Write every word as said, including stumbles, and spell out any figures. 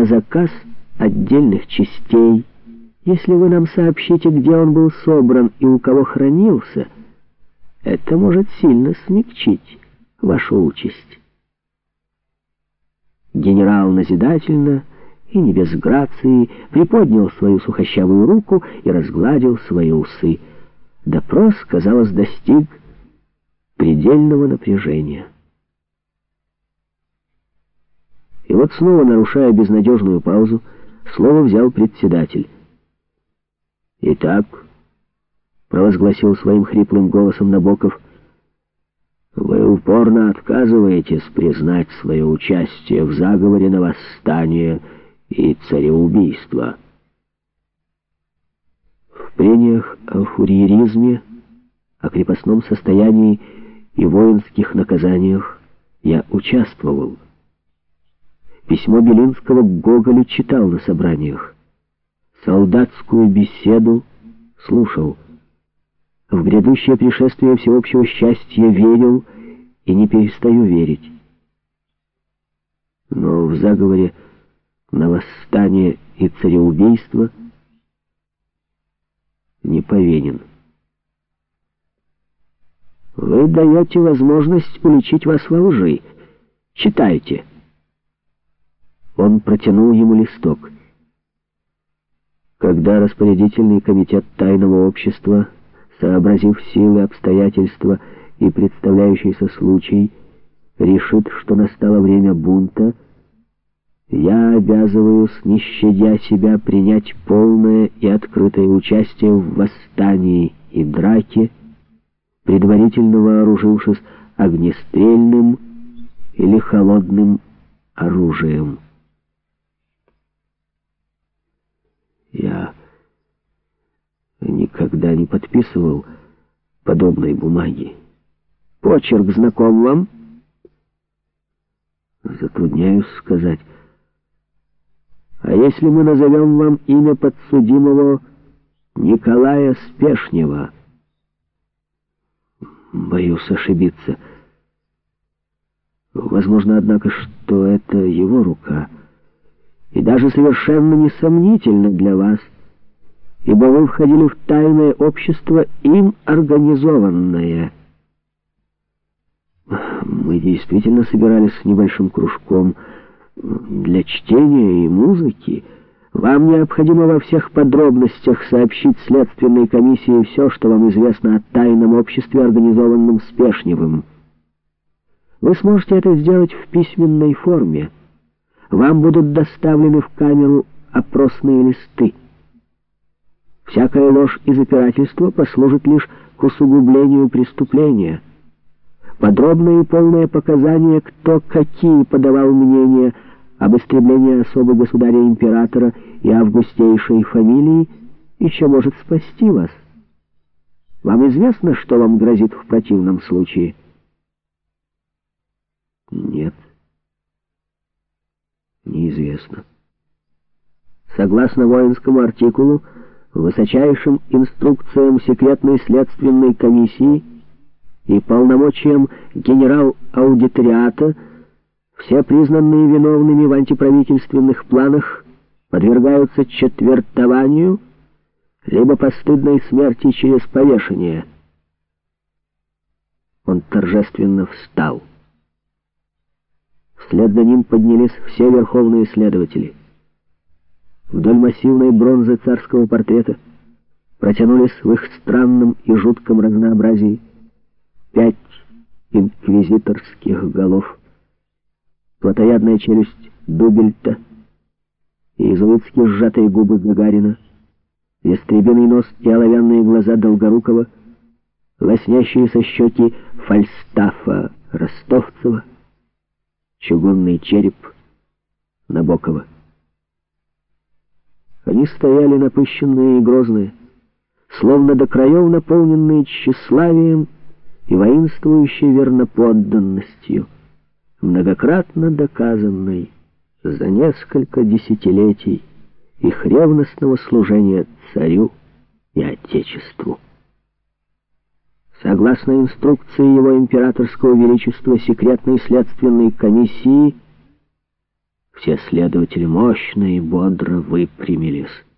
на заказ отдельных частей. Если вы нам сообщите, где он был собран и у кого хранился, это может сильно смягчить вашу участь». Генерал назидательно и не без грации приподнял свою сухощавую руку и разгладил свои усы. Допрос, казалось, достиг предельного напряжения. И вот снова, нарушая безнадежную паузу, слово взял председатель. «Итак», — провозгласил своим хриплым голосом Набоков, — «вы упорно отказываетесь признать свое участие в заговоре на восстание и цареубийство». В прениях о фурьеризме, о крепостном состоянии и воинских наказаниях я участвовал. Письмо Белинского к Гоголю читал на собраниях. Солдатскую беседу слушал. В грядущее пришествие всеобщего счастья верил и не перестаю верить. Но в заговоре на восстание и цареубийство не повинен. Вы даете возможность уличить вас во лжи. Читайте. Он протянул ему листок. Когда распорядительный комитет тайного общества, сообразив силы, обстоятельства и представляющийся случай, решит, что настало время бунта, я обязываюсь, не щадя себя, принять полное и открытое участие в восстании и драке, предварительно вооружившись огнестрельным или холодным оружием. Я никогда не подписывал подобной бумаги. Почерк знаком вам? Затрудняюсь сказать. А если мы назовем вам имя подсудимого Николая Спешнева? Боюсь ошибиться. Возможно, однако, что это его рука. И даже совершенно несомнительно для вас, ибо вы входили в тайное общество, им организованное. Мы действительно собирались с небольшим кружком для чтения и музыки. Вам необходимо во всех подробностях сообщить следственной комиссии все, что вам известно о тайном обществе, организованном Спешневым. Вы сможете это сделать в письменной форме. Вам будут доставлены в камеру опросные листы. Всякая ложь и запирательство послужит лишь к усугублению преступления. Подробные и полные показания, кто какие подавал мнения об истреблении особы государя-императора и августейшей фамилии, еще может спасти вас. Вам известно, что вам грозит в противном случае? Нет. Неизвестно. Согласно воинскому артикулу, высочайшим инструкциям секретной следственной комиссии и полномочиям генерал-аудиториата, все признанные виновными в антиправительственных планах подвергаются четвертованию либо постыдной смерти через повешение. Он торжественно встал. Вслед за ним поднялись все верховные следователи. Вдоль массивной бронзы царского портрета протянулись в их странном и жутком разнообразии пять инквизиторских голов, плотоядная челюсть Дубельта, иезуитски сжатые губы Гагарина, ястребиный нос и оловянные глаза Долгорукова, лоснящиеся щеки Фальстафа Ростовцева, чугунный череп Набокова. Они стояли напыщенные и грозные, словно до краев наполненные тщеславием и воинствующей верноподданностью, многократно доказанной за несколько десятилетий их ревностного служения царю и отечеству. Согласно инструкции его императорского величества секретной следственной комиссии, Все следователи мощно и бодро выпрямились.